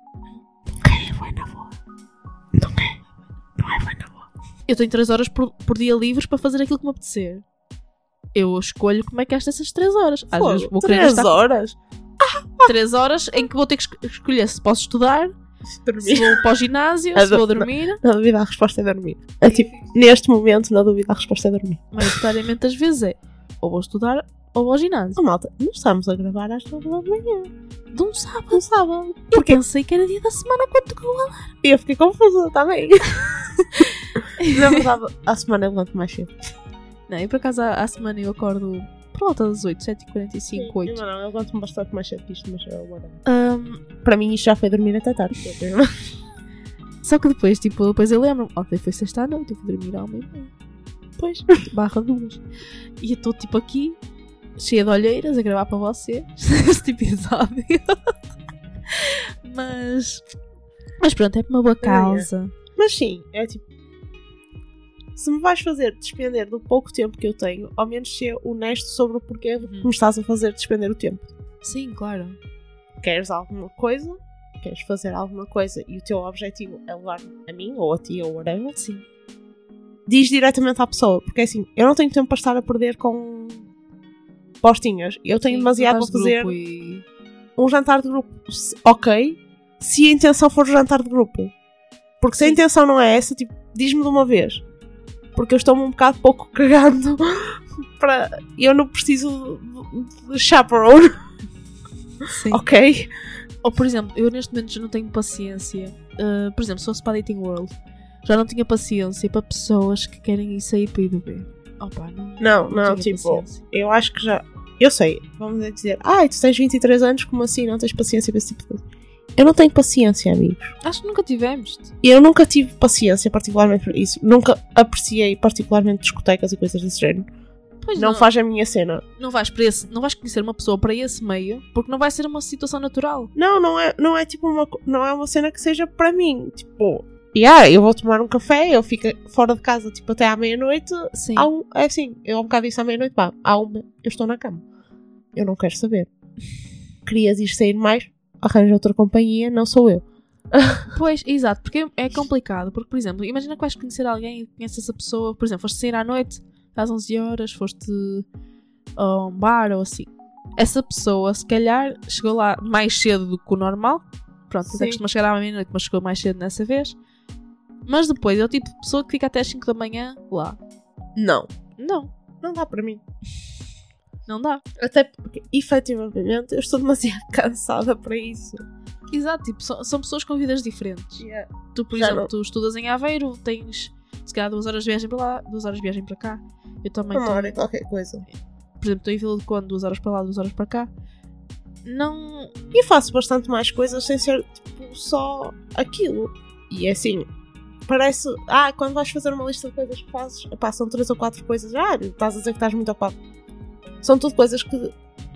S1: É bem na boa. Não é. Não é bem na boa.
S3: Eu tenho três horas por, por dia livres para fazer aquilo que me apetecer. Eu escolho como é que gasto essas três horas. Às vezes vou querer
S1: Três
S3: gastar
S1: horas?
S3: três horas em que vou ter que esco- escolher se posso estudar, se
S1: Dormir.
S3: vou para o ginásio,
S1: É
S3: se vou
S1: do-
S3: dormir.
S1: Na dúvida a resposta é dormir. É tipo, neste momento, na dúvida a resposta é dormir.
S3: Maioritariamente às vezes é ou vou estudar ou vou ao ginásio.
S1: Oh, malta, nós estamos a gravar às nove da manhã.
S3: De um sábado.
S1: Não sábado.
S3: Eu pensei que era dia da semana quando tocou o alarme.
S1: E eu fiquei confusa também. Na verdade, a semana eu levanto mais cedo.
S3: Não, e por acaso à, à semana eu acordo por volta das oito, sete e quarenta e cinco, oito.
S1: Não, não, eu levanto-me bastante mais cedo que isto, mas é whatever.
S3: Um,
S1: Para mim isto já foi dormir até tarde.
S3: só que depois, tipo, depois eu lembro, ontem foi sexta à noite, eu fui dormir ao meio
S1: Pois.
S3: barra duas. E eu estou tipo aqui, cheia de olheiras, a gravar para vocês este episódio. mas. Mas pronto, é por uma boa causa.
S1: Mas sim, é tipo, se me vais fazer despender do pouco tempo que eu tenho, ao menos ser honesto sobre o porquê de
S3: Uhum.
S1: me estás a fazer despender o tempo.
S3: Sim, claro.
S1: Queres alguma coisa, queres fazer alguma coisa e o teu objetivo é levar-me a mim, ou a ti, ou whatever,
S3: Sim.
S1: diz diretamente à pessoa, porque assim, eu não tenho tempo para estar a perder com postinhas. Eu tenho
S3: Sim,
S1: demasiado
S3: jantares
S1: para
S3: de
S1: fazer
S3: grupo e-
S1: um jantar de grupo. Se- Ok, se a intenção for jantar de grupo. Porque se a
S3: Sim.
S1: intenção não é essa, tipo, diz-me de uma vez. Porque eu estou-me um bocado pouco cagando para... Eu não preciso de, de chaperone.
S3: Sim.
S1: Ok?
S3: Ou, por exemplo, eu neste momento já não tenho paciência. Uh, por exemplo, se fosse para a Dating World, já não tinha paciência para pessoas que querem ir sair para ir beber. Opa, não,
S1: Não,
S3: não,
S1: não,
S3: tinha
S1: tipo,
S3: paciência.
S1: eu acho que já... Eu sei, vamos dizer, ai, tu tens vinte e três anos, como assim não tens paciência para esse tipo de coisa? Eu não tenho paciência, amigos.
S3: Acho que nunca tivemos.
S1: Eu nunca tive paciência particularmente para isso. Nunca apreciei particularmente discotecas e coisas desse género.
S3: Pois
S1: Não,
S3: não,
S1: faz a minha cena.
S3: não vais para esse, não vais conhecer uma pessoa para esse meio, porque não vai ser uma situação natural.
S1: Não, não é, não é tipo uma, co- não é uma cena que seja para mim. Tipo, yeah, eu vou tomar um café, eu fico fora de casa tipo até à meia-noite.
S3: Sim.
S1: Há um, é assim, eu há um bocado disse à meia-noite, pá, há uma, eu estou na cama. Eu não quero saber. Querias ir sair mais? Arranja outra companhia, não sou eu.
S3: Pois, exato, porque é complicado. Porque, por exemplo, imagina que vais conhecer alguém e conheces essa pessoa, por exemplo, foste sair à noite, às onze horas, foste a um bar ou assim. Essa pessoa, se calhar, chegou lá mais cedo do que o normal. Pronto, até
S1: Sim.
S3: costuma chegar à meia-noite, mas chegou mais cedo nessa vez. Mas depois é o tipo de pessoa que fica até às cinco da manhã lá.
S1: Não.
S3: Não,
S1: Não dá para mim.
S3: não dá.
S1: Até porque, efetivamente, eu estou demasiado cansada para isso.
S3: Exato, tipo, são, são pessoas com vidas diferentes.
S1: Yeah.
S3: Tu, por
S1: Já
S3: exemplo,
S1: não.
S3: tu estudas em Aveiro, tens se calhar duas horas de viagem para lá, duas horas de viagem para cá. Eu também
S1: Uma
S3: tô-
S1: hora e qualquer coisa.
S3: por exemplo, estou em Vila de Conde, duas horas para lá, duas horas para cá. Não.
S1: E faço bastante mais coisas sem ser tipo só aquilo. E é assim, parece. Ah, quando vais fazer uma lista de coisas que fazes, epá, são três ou quatro coisas. Ah, estás a dizer que estás muito ocupado. São tudo coisas que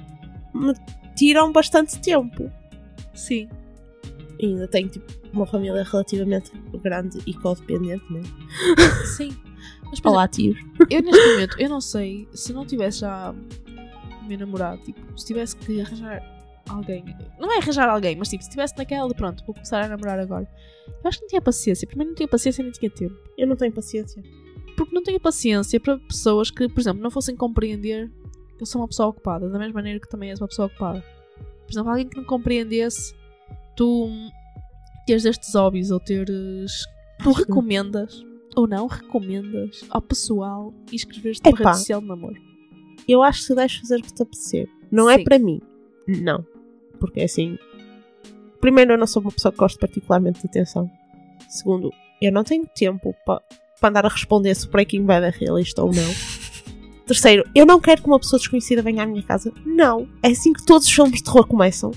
S1: me tiram bastante tempo.
S3: Sim.
S1: E ainda tenho tipo uma família relativamente grande e codependente, né?
S3: Sim. Mas, por
S1: Olá, tios.
S3: exemplo, eu neste momento, eu não sei se não tivesse já o meu namorado, tipo, se tivesse que arranjar alguém. Não é arranjar alguém, mas tipo, se tivesse naquela de pronto, vou começar a namorar agora. Eu acho que não tinha paciência. Primeiro, não tinha paciência nem tinha tempo.
S1: Eu não tenho paciência.
S3: Porque não tinha paciência para pessoas que, por exemplo, não fossem compreender que eu sou uma pessoa ocupada, da mesma maneira que também és uma pessoa ocupada. Por exemplo, alguém que não compreendesse tu teres estes hobbies ou teres. Tu
S1: Acho que-
S3: recomendas ou não recomendas ao pessoal e escreveres uma
S1: Epá.
S3: rede social de namoro.
S1: Eu acho que deves fazer o que te apetecer. Não é
S3: Sim.
S1: para mim. Não. Porque assim. Primeiro, eu não sou uma pessoa que gosta particularmente de atenção. Segundo, eu não tenho tempo para pa andar a responder se o Breaking Bad é realista ou não. Terceiro, eu não quero que uma pessoa desconhecida venha à minha casa. Não. É assim que todos os filmes de terror começam.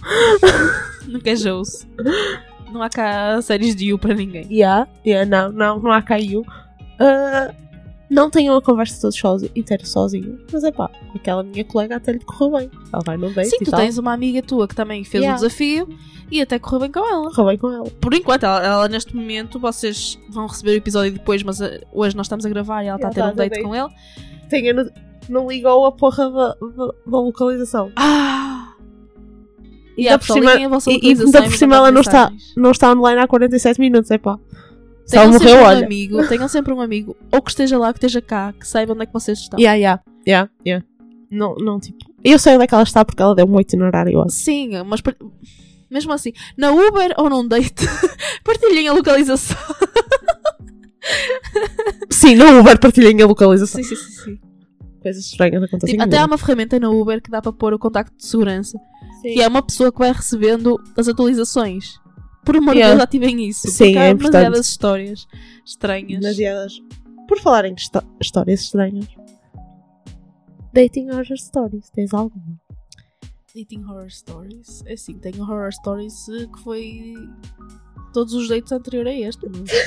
S3: Não quer shows. Não há cá séries de You para ninguém.
S1: Yeah, yeah, não, não, não há caiu. Uh, não tenho uma conversa todos sozinho, inteira sozinho. Mas é pá, aquela minha colega até lhe correu bem. Ela vai num date
S3: Sim,
S1: e
S3: tu
S1: tal.
S3: tens uma amiga tua que também fez
S1: Yeah.
S3: o desafio e até correu bem com ela.
S1: Correu bem com ela.
S3: Por enquanto, ela, ela neste momento, vocês vão receber o episódio depois, mas uh, hoje nós estamos a gravar e ela está a ter
S1: Ela
S3: um
S1: tá a
S3: date
S1: date.
S3: com ele.
S1: Tenho, não, não ligou a porra da, da, da localização.
S3: Ah!
S1: E
S3: Yeah,
S1: ainda por
S3: pessoal,
S1: cima,
S3: liguem a vossa
S1: e, e
S3: localização
S1: ainda
S3: e
S1: por
S3: me
S1: cima
S3: mandem
S1: ela não está,
S3: mensagens.
S1: não está online há quarenta e sete minutos, é pá. Se
S3: Tenham
S1: ela
S3: sempre
S1: morreu,
S3: um
S1: olha.
S3: amigo, tenham sempre um amigo, ou que esteja lá, que esteja cá, que saiba onde é que vocês estão.
S1: Yeah, yeah, yeah, yeah. Não, não, tipo... Eu sei onde é que ela está porque ela deu um itinerário, eu acho.
S3: Sim, mas par- mesmo assim, na Uber ou num date, partilhem a localização.
S1: Sim, no Uber partilhem a localização.
S3: Sim, sim, sim. sim.
S1: Coisas estranhas acontecem
S3: Tipo,
S1: no
S3: até há
S1: Uber.
S3: uma ferramenta na Uber que dá para pôr o contacto de segurança,
S1: Sim.
S3: que é uma pessoa que vai recebendo as atualizações. Por amor de
S1: Yeah.
S3: Deus, ativem isso.
S1: Sim,
S3: porque há
S1: é importante.
S3: demasiadas histórias estranhas.
S1: Demasiadas. Por falar em histó- histórias estranhas. Dating Horror Stories, tens alguma?
S3: Dating Horror Stories. É assim, tenho Horror Stories eh, que foi todos os dates anteriores a este.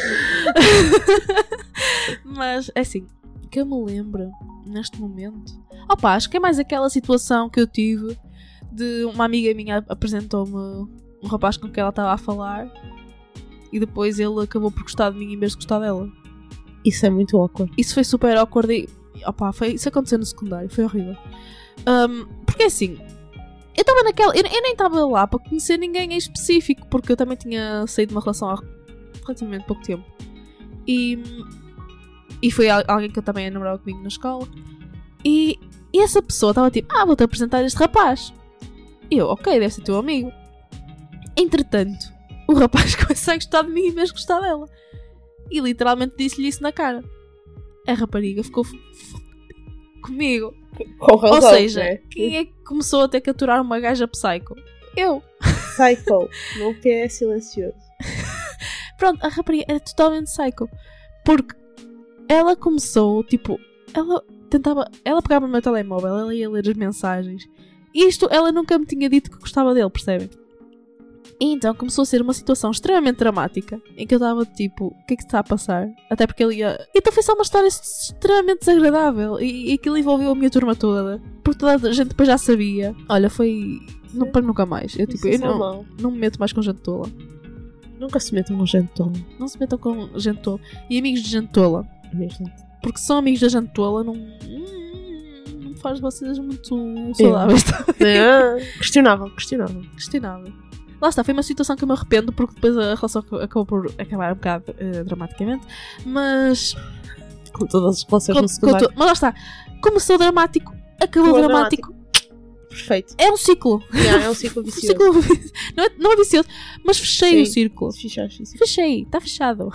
S3: Mas, mas é assim, que eu me lembro neste momento. Opa, acho que é mais aquela situação que eu tive de uma amiga minha apresentou-me um rapaz com quem ela estava a falar e depois ele acabou por gostar de mim em vez de gostar dela.
S1: Isso é muito awkward.
S3: Isso foi super awkward e opa, foi, isso aconteceu no secundário, foi horrível. Um, porque assim, eu estava naquela. Eu, eu nem estava lá para conhecer ninguém em específico, porque eu também tinha saído de uma relação há relativamente pouco tempo. E, e foi al- alguém que eu também namorava comigo na escola. E, e essa pessoa estava tipo, ah, vou-te apresentar este rapaz. E eu, ok, deve ser teu amigo. Entretanto, o rapaz começou a gostar de mim em vez de gostar dela. E literalmente disse-lhe isso na cara. A rapariga ficou f- f- comigo.
S1: Com razão,
S3: Ou seja,
S1: né?
S3: quem é que começou a ter que aturar uma gaja psycho? Eu.
S1: Psycho. Não que é silencioso.
S3: Pronto, a rapariga era totalmente psycho. Porque ela começou, tipo, ela tentava, ela pegava no meu telemóvel, ela ia ler as mensagens. E isto, ela nunca me tinha dito que gostava dele, percebem? E então começou a ser uma situação extremamente dramática, em que eu estava tipo, o que é que está a passar? Até porque ele ia... Então foi só uma história extremamente desagradável. E, e aquilo envolveu a minha turma toda. Porque toda a gente depois já sabia. Olha, foi... Não, para nunca mais. Eu, tipo, eu não, não me meto mais com gente tola.
S1: Nunca se metam com gente tola.
S3: Não se metam com gente tola. E amigos de gente tola. Porque são amigos da gente tola, não... Não faz vocês muito saudáveis.
S1: É, questionável, questionável.
S3: Questionável. Lá está, foi uma situação que eu me arrependo porque depois a relação acabou por acabar um bocado uh, dramaticamente, mas...
S1: Com todas as relações
S3: com,
S1: no secundário.
S3: to... Mas lá está, começou dramático, acabou
S1: Foi
S3: dramático.
S1: dramático. Perfeito.
S3: É um ciclo.
S1: Yeah, é um ciclo vicioso.
S3: um ciclo... Não, é, não é vicioso, mas fechei
S1: Sim.
S3: o círculo.
S1: Fechaste, sim.
S3: Fechei, está fechado.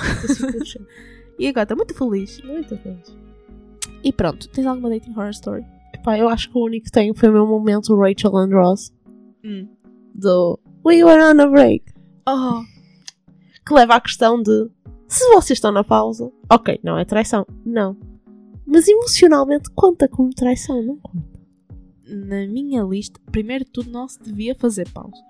S3: E agora está muito feliz.
S1: Muito feliz.
S3: E pronto, tens alguma dating horror story?
S1: Epá, eu acho que o único que tenho foi o meu momento Rachel and Ross.
S3: Hum.
S1: Do We Were on a Break.
S3: Oh.
S1: Que leva à questão de se vocês estão na pausa, ok, não é traição, não. Mas emocionalmente conta como traição, não conta.
S3: Na minha lista, primeiro de tudo, não se devia fazer pausas.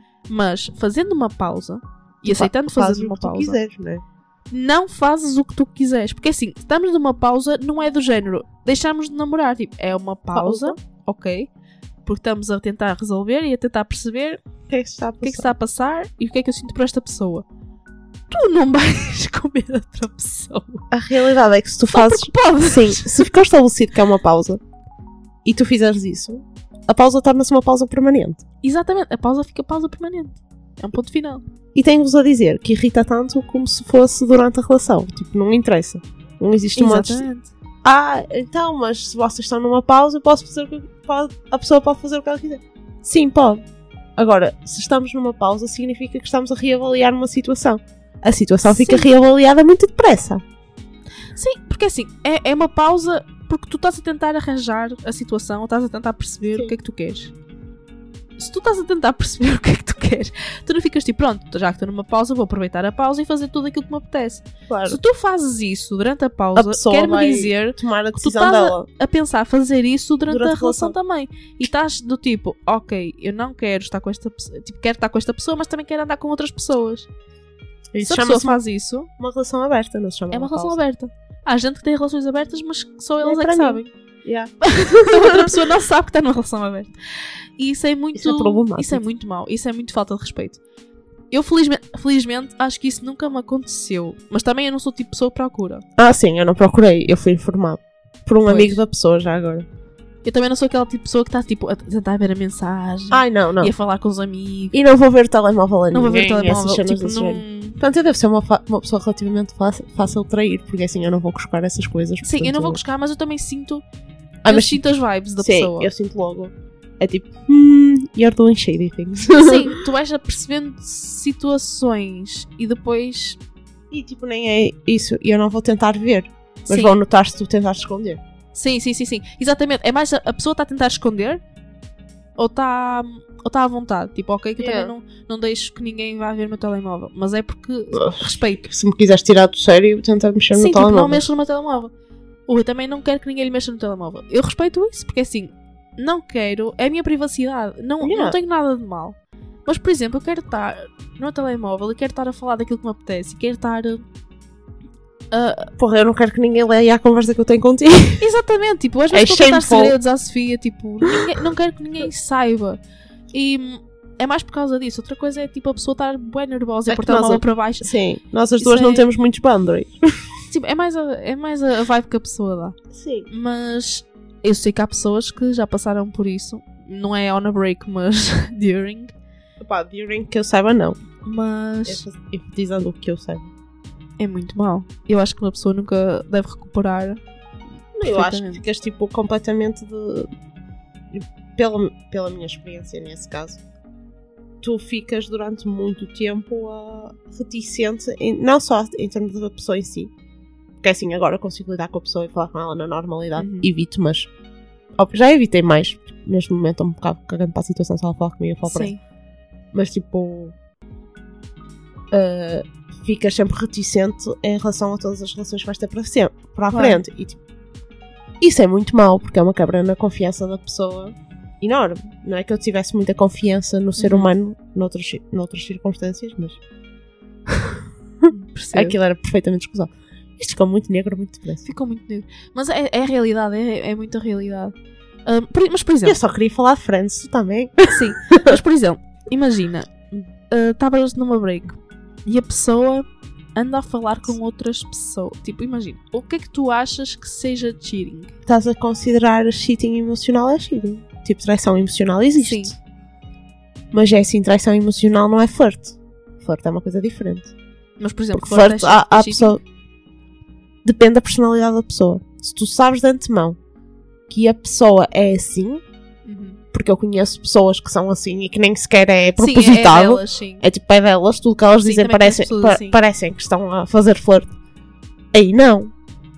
S3: Mas fazendo uma pausa e
S1: Tu
S3: aceitando
S1: fa-
S3: fazer uma
S1: o que tu
S3: pausa,
S1: quiseres, não é?
S3: não fazes o que tu quiseres. Porque assim, estamos numa pausa, não é do género deixarmos de namorar. Tipo, é uma pausa,
S1: Pausa.
S3: ok. Porque estamos a tentar resolver e a tentar perceber
S1: O que é que se está a
S3: o que é que
S1: passar?
S3: está a passar e o que é que eu sinto por esta pessoa. Tu não vais comer outra pessoa.
S1: A realidade é que se tu
S3: Só
S1: fazes...
S3: porque podes.
S1: Sim, se ficou estabelecido que é uma pausa e tu fizeres isso, a pausa torna-se uma pausa permanente.
S3: Exatamente, a pausa fica pausa permanente. É um ponto final.
S1: E tenho-vos a dizer que irrita tanto como se fosse durante a relação. Tipo, não interessa. Não existe uma...
S3: Exatamente.
S1: Ah, então, mas se vocês estão numa pausa, eu posso fazer o que pode, a pessoa pode fazer o que ela quiser. Sim, pode. Agora, se estamos numa pausa, significa que estamos a reavaliar uma situação. A situação fica
S3: Sim.
S1: reavaliada muito depressa.
S3: Sim, porque assim, é, é uma pausa porque tu estás a tentar arranjar a situação ou estás a tentar perceber
S1: Sim.
S3: o que é que tu queres. Se tu estás a tentar perceber o que é que tu queres, tu não ficas tipo, pronto, já que estou numa pausa, vou aproveitar a pausa e fazer tudo aquilo que me apetece.
S1: Claro.
S3: Se tu fazes isso durante a
S1: A
S3: pausa,
S1: pessoa
S3: quer-me
S1: vai
S3: dizer
S1: tomar a
S3: que tu
S1: decisão
S3: estás
S1: dela.
S3: a, a pensar fazer isso durante,
S1: Durante
S3: a
S1: a
S3: relação
S1: relação.
S3: também. E estás do tipo, ok, eu não quero estar com esta pessoa, tipo, quero estar com esta pessoa, mas também quero andar com outras pessoas.
S1: Isso
S3: Se a pessoa
S1: chama-se
S3: faz isso,
S1: uma relação aberta, não se chama
S3: é uma relação
S1: pausa.
S3: aberta. Há gente que tem relações abertas, mas que só eles é,
S1: É
S3: que
S1: para mim.
S3: sabem.
S1: Yeah.
S3: A outra pessoa não sabe que está numa relação aberta. E isso é muito...
S1: Isso é problemático.
S3: Isso é muito mau. Isso é muito falta de respeito. Eu, felizmente, felizmente, acho que isso nunca me aconteceu. Mas também eu não sou o tipo de pessoa que procura.
S1: Ah, sim, eu não procurei, eu fui informado. Por um
S3: Pois.
S1: amigo da pessoa, já agora.
S3: Eu também não sou aquela tipo de pessoa que está tipo, a tentar ver a mensagem.
S1: Ai, não, não.
S3: E a falar com os amigos.
S1: E não vou ver o telemóvel a
S3: Não vou ver
S1: ninguém,
S3: telemóvel.
S1: essas cenas
S3: Tipo,
S1: desse
S3: não...
S1: género. Portanto, eu devo ser uma, fa- uma pessoa relativamente fácil, fácil de trair, porque assim eu não vou buscar essas coisas.
S3: Sim, eu não vou
S1: portanto-
S3: buscar, mas eu também sinto...
S1: Ah,
S3: eu
S1: mas
S3: sinto as vibes da
S1: sim,
S3: pessoa.
S1: eu sinto logo. É tipo, hmm, you're doing shady things.
S3: Sim, tu vais apercebendo situações e depois...
S1: E tipo, nem é isso. E eu não vou tentar ver. Mas
S3: Sim.
S1: vou notar se tu tentares esconder.
S3: Sim, sim, sim, sim. Exatamente. É mais a, a pessoa está a tentar esconder ou está ou tá à vontade. Tipo, ok, que eu
S1: Yeah.
S3: também não, não deixo que ninguém vá ver o meu telemóvel. Mas é porque
S1: Ugh.
S3: respeito.
S1: Se me quiseres tirar do sério, tenta mexer
S3: Sim,
S1: no
S3: tipo,
S1: telemóvel.
S3: não mexo no meu telemóvel. Ou eu também não quero que ninguém lhe mexa no telemóvel. Eu respeito isso, porque assim, não quero, é a minha privacidade. Não,
S1: Yeah.
S3: não tenho nada de mal. Mas, por exemplo, eu quero estar no meu telemóvel e quero estar a falar daquilo que me apetece e quero estar. Uh,
S1: Porra, eu não quero que ninguém leia a conversa que eu tenho contigo.
S3: exatamente, tipo, às vezes
S1: É
S3: estou a contar
S1: shameful.
S3: segredos à Sofia, tipo, ninguém- não quero que ninguém saiba. E hum, é mais por causa disso. Outra coisa é tipo a pessoa estar bem nervosa
S1: É
S3: e pôr o
S1: que nós
S3: telemóvel
S1: a-
S3: para baixo.
S1: Sim, nós as
S3: Isso
S1: duas não
S3: é-
S1: temos muitos boundaries.
S3: Tipo, é mais, a, é mais a vibe que a pessoa dá.
S1: Sim.
S3: Mas eu sei que há pessoas que já passaram por isso. Não é on a break, mas during.
S1: Pá, during que eu saiba, não.
S3: Mas
S1: É dizendo o que eu saiba.
S3: é muito mau. Eu acho que uma pessoa nunca deve recuperar.
S1: Eu acho que
S3: Perfeitamente.
S1: ficas tipo completamente de. Pela, pela minha experiência nesse caso, tu ficas durante muito tempo uh, reticente, em- não só em termos da pessoa em si, porque assim agora consigo lidar com a pessoa e falar com ela na normalidade,
S3: Uhum.
S1: evito, mas ó, já evitei mais. Neste momento estou um bocado cagando para a situação se ela falar comigo, eu falo para
S3: Sim.
S1: ela. Mas tipo... Uh, ficas sempre reticente em relação a todas as relações que vais ter para, sempre, para a
S3: Claro.
S1: frente. E tipo... Isso é muito mau, porque é uma quebra na confiança da pessoa enorme. Não é que eu tivesse muita confiança no ser
S3: Uhum.
S1: humano noutras, noutras circunstâncias, mas
S3: Percebo.
S1: aquilo era perfeitamente escusado. Isto ficou muito negro, muito depressa.
S3: Ficou muito negro. Mas é, é a realidade, é, é muita realidade. Ahm, por- mas, por exemplo,
S1: Eu só queria falar de Friends, tu também.
S3: sim, mas, por exemplo, imagina, estavas numa break e a pessoa anda a falar com outras pessoas. Tipo, imagina, o que é que tu achas que seja cheating?
S1: Estás a considerar cheating emocional é cheating. Tipo, traição emocional existe.
S3: Sim.
S1: Mas é assim, traição emocional não é flerte. Flerte é uma coisa diferente.
S3: Mas, por exemplo,
S1: Porque
S3: flerte
S1: flerte,
S3: é
S1: há, há
S3: cheating?
S1: pessoa... Depende da personalidade da pessoa. Se tu sabes de antemão que a pessoa é assim,
S3: Uhum.
S1: porque eu conheço pessoas que são assim e que nem sequer é
S3: Sim, é-
S1: propositado.
S3: é delas, sim.
S1: É tipo, é delas, tudo que elas
S3: Sim,
S1: dizem
S3: também
S1: parece,
S3: conheço pessoas
S1: pa-
S3: assim.
S1: parecem que estão a fazer flerte. Aí não.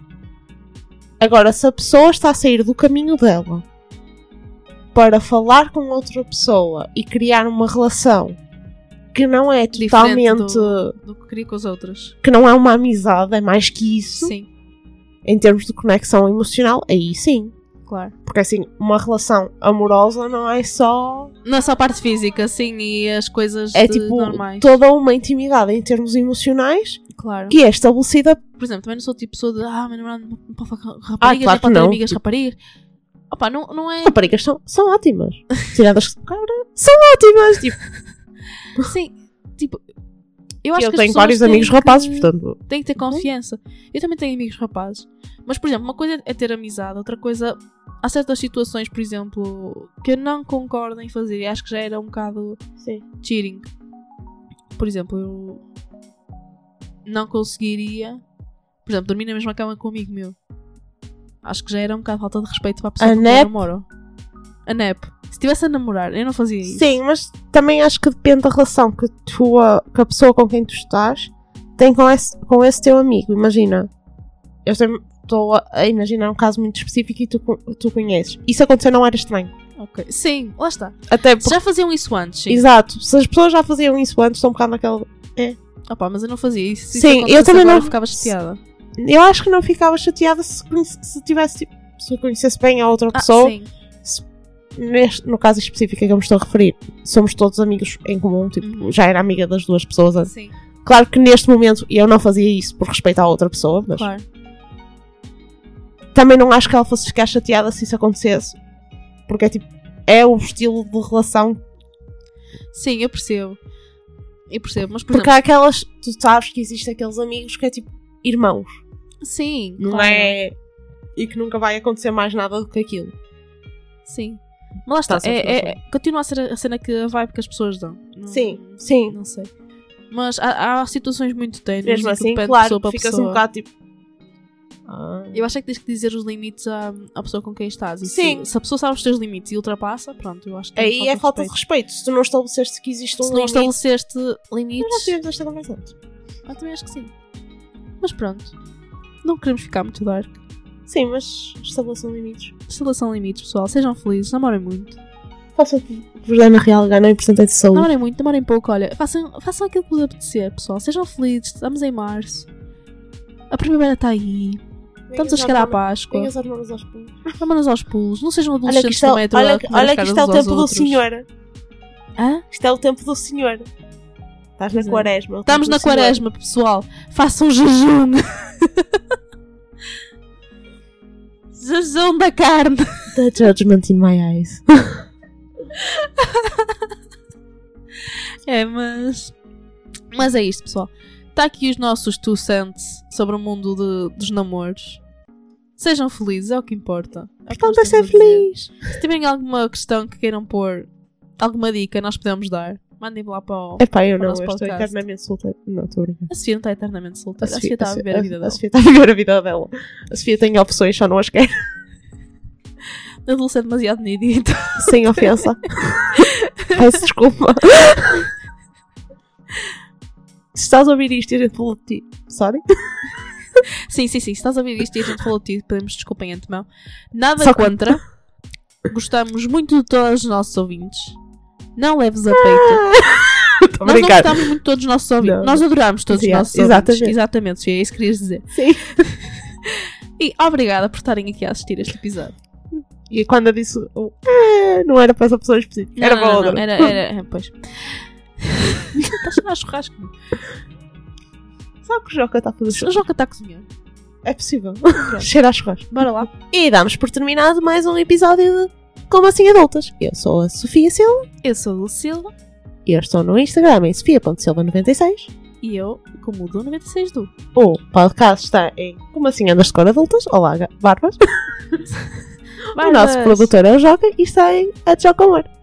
S1: Agora, se a pessoa está a sair do caminho dela para falar com outra pessoa e criar uma relação que não é
S3: Diferente
S1: totalmente.
S3: do, do que queria com as outras.
S1: Que não é uma amizade, é mais que isso,
S3: Sim,
S1: em termos de conexão emocional, aí sim.
S3: claro.
S1: Porque assim, uma relação amorosa não é só.
S3: Não é só a parte física, sim, e as coisas
S1: É
S3: de-
S1: tipo
S3: normais.
S1: toda uma intimidade em termos emocionais
S3: Claro.
S1: que é estabelecida.
S3: Por exemplo, também não sou tipo pessoa de ah, meu namorado não pode falar com raparigas,
S1: Ah, claro
S3: nem
S1: que
S3: pode ter
S1: não.
S3: amigas raparigas. Opa, não, não é.
S1: Raparigas são, são ótimas. Tiradas de cabra, são ótimas. Tipo,
S3: Sim, tipo. Eu acho
S1: eu
S3: que as
S1: tenho
S3: pessoas
S1: vários
S3: têm
S1: amigos
S3: que-
S1: rapazes, portanto.
S3: Têm que ter confiança. Eu também tenho amigos rapazes. Mas, por exemplo, uma coisa é ter amizade, outra coisa. Há certas situações, por exemplo, que eu não concordo em fazer e acho que já era um bocado
S1: Sim.
S3: cheating. Por exemplo, eu não conseguiria, por exemplo, dormir na mesma cama com um amigo meu. Acho que já era um bocado falta de respeito para a pessoa
S1: A
S3: com quem
S1: nep?
S3: eu namoro. A nep. Se estivesse a namorar, eu não fazia isso.
S1: Sim, mas também acho que depende da relação que, tu, a- que a pessoa com quem tu estás tem com esse, com esse teu amigo. Imagina, eu estou a, a imaginar um caso muito específico e tu, co- tu conheces. Isso acontecer não era estranho.
S3: Ok. Sim, lá está.
S1: Até
S3: Se
S1: porque,
S3: já faziam isso antes, sim.
S1: exato, se as pessoas já faziam isso antes, estão um bocado naquela.
S3: Opa, mas eu não fazia isso. Se
S1: Sim,
S3: isso
S1: eu
S3: acontecesse
S1: também
S3: agora,
S1: não-
S3: eu ficava chateada.
S1: Eu acho que não ficava chateada se, conhece- se tivesse tipo, se eu conhecesse bem a outra
S3: Ah,
S1: pessoa.
S3: sim.
S1: Neste, no caso específico que eu me estou a referir, somos todos amigos em comum, tipo,
S3: Uhum.
S1: já era amiga das duas pessoas antes.
S3: Sim,
S1: Claro que neste momento eu não fazia isso por respeito à outra pessoa, mas
S3: claro.
S1: também não acho que ela fosse ficar chateada se isso acontecesse. Porque é tipo, é o estilo de relação.
S3: Sim, eu percebo. Eu percebo, mas por
S1: Porque
S3: exemplo,
S1: há aquelas, tu sabes que existem aqueles amigos que é tipo irmãos,
S3: sim,
S1: não
S3: claro.
S1: é? E que nunca vai acontecer mais nada do que aquilo.
S3: Sim. Mas lá está,
S1: Está-se a
S3: é,
S1: fazer.
S3: é, é- continua a ser a, a cena que a vibe que as pessoas dão. Não-
S1: Sim, sim.
S3: Não sei. Mas há, há situações muito ténues
S1: Mesmo
S3: e que
S1: assim,
S3: depende de
S1: claro,
S3: pessoa para
S1: fica assim
S3: pessoa.
S1: um bocado tipo. Ah.
S3: Eu acho é que tens que dizer os limites à, à pessoa com quem estás. E
S1: Sim.
S3: Se, se a pessoa sabe os teus limites e ultrapassa, pronto, eu acho que
S1: Aí é falta de
S3: respeito.
S1: respeito. Se tu não estabeleceste que existe um
S3: Se não
S1: limite.
S3: estabeleceste
S1: Nós já
S3: limites,
S1: tivemos esta conversa antes.
S3: eu também acho que sim. Mas pronto, não queremos ficar muito dark.
S1: Sim, mas estabeleçam limites.
S3: Estabeleçam limites, pessoal. Sejam felizes, namorem muito.
S1: Façam o que vos der na real gana, é importante de saúde.
S3: Namorem muito, namorem pouco, olha. Façam, façam aquilo que vos apetecer, pessoal. Sejam felizes, estamos em março. A primavera está aí. Estamos a chegar à Páscoa.
S1: Tem as hormonas aos pulos.
S3: Vamos aos pulos. Não sejam
S1: Olha que
S3: adolescentes
S1: isto é,
S3: do metro
S1: olha,
S3: a
S1: que-
S3: comer as
S1: olha que
S3: caras
S1: isto é o
S3: uns aos
S1: tempo do
S3: outros.
S1: Senhor.
S3: Hã?
S1: Isto é o tempo do Senhor. Estás na
S3: Pois é.
S1: quaresma. é o
S3: Estamos
S1: tempo
S3: na
S1: do Senhor.
S3: quaresma, pessoal. Façam jejum. Jejum da carne.
S1: The judgment in my eyes.
S3: É, mas... Mas é isto, pessoal. Está aqui os nossos two cents sobre o mundo de- dos namoros. Sejam felizes, é o que importa. É o que nós
S1: Portanto, é ser
S3: temos a dizer.
S1: feliz.
S3: Se tiverem alguma questão que queiram pôr, alguma dica, nós podemos dar. Mandem lá para o...
S1: Epá, eu
S3: Para o
S1: não,
S3: nosso
S1: eu estou
S3: podcast.
S1: eternamente solteira. Não, estou a brincar.
S3: A Sofia não está eternamente solteira. A Sofia está a viver a vida
S1: a
S3: dela.
S1: Sofia está a viver a vida dela. A Sofia tem opções, só não as quer.
S3: A Dulce é demasiado nidita.
S1: Sem ofensa. Peço desculpa. Se estás a ouvir isto e a gente falou de ti, sorry.
S3: Sim, sim, sim. Se estás a ouvir isto e a gente falou de ti, pedimos desculpa em antemão. Nada
S1: Só que-
S3: contra. gostamos muito de todos os nossos ouvintes. Não leves a peito.
S1: Tô
S3: Nós não
S1: brincando.
S3: gostamos muito de todos os nossos ouvintes.
S1: Não.
S3: Nós adoramos todos
S1: Sim,
S3: os nossos
S1: exatamente.
S3: ouvintes. Exatamente, Sofia, é isso que querias dizer.
S1: Sim.
S3: E obrigada por estarem aqui a assistir este episódio.
S1: E quando eu disse, oh, ah, não era para essa pessoa específica,
S3: Não,
S1: era
S3: não,
S1: para
S3: não,
S1: outra.
S3: não, era, era, é, pois. Estás a dar churrasco.
S1: Sabe o que o Joca está a fazer?
S3: O
S1: churrasco?
S3: Joca está a cozinhar.
S1: É possível. Cheira a churrasco.
S3: Bora lá.
S1: E damos por terminado mais um episódio de Como Assim Adultas. Eu sou a Sofia Silva.
S3: Eu sou a Dulce Silva.
S1: E eu estou no Instagram em sofia ponto silva noventa e seis.
S3: E eu, como o do noventa e seis do.
S1: O podcast está em Como Assim Underscore Adultas. Olá, ga- Barbas. O nosso produtor é o Joca e está em A Joca Amor.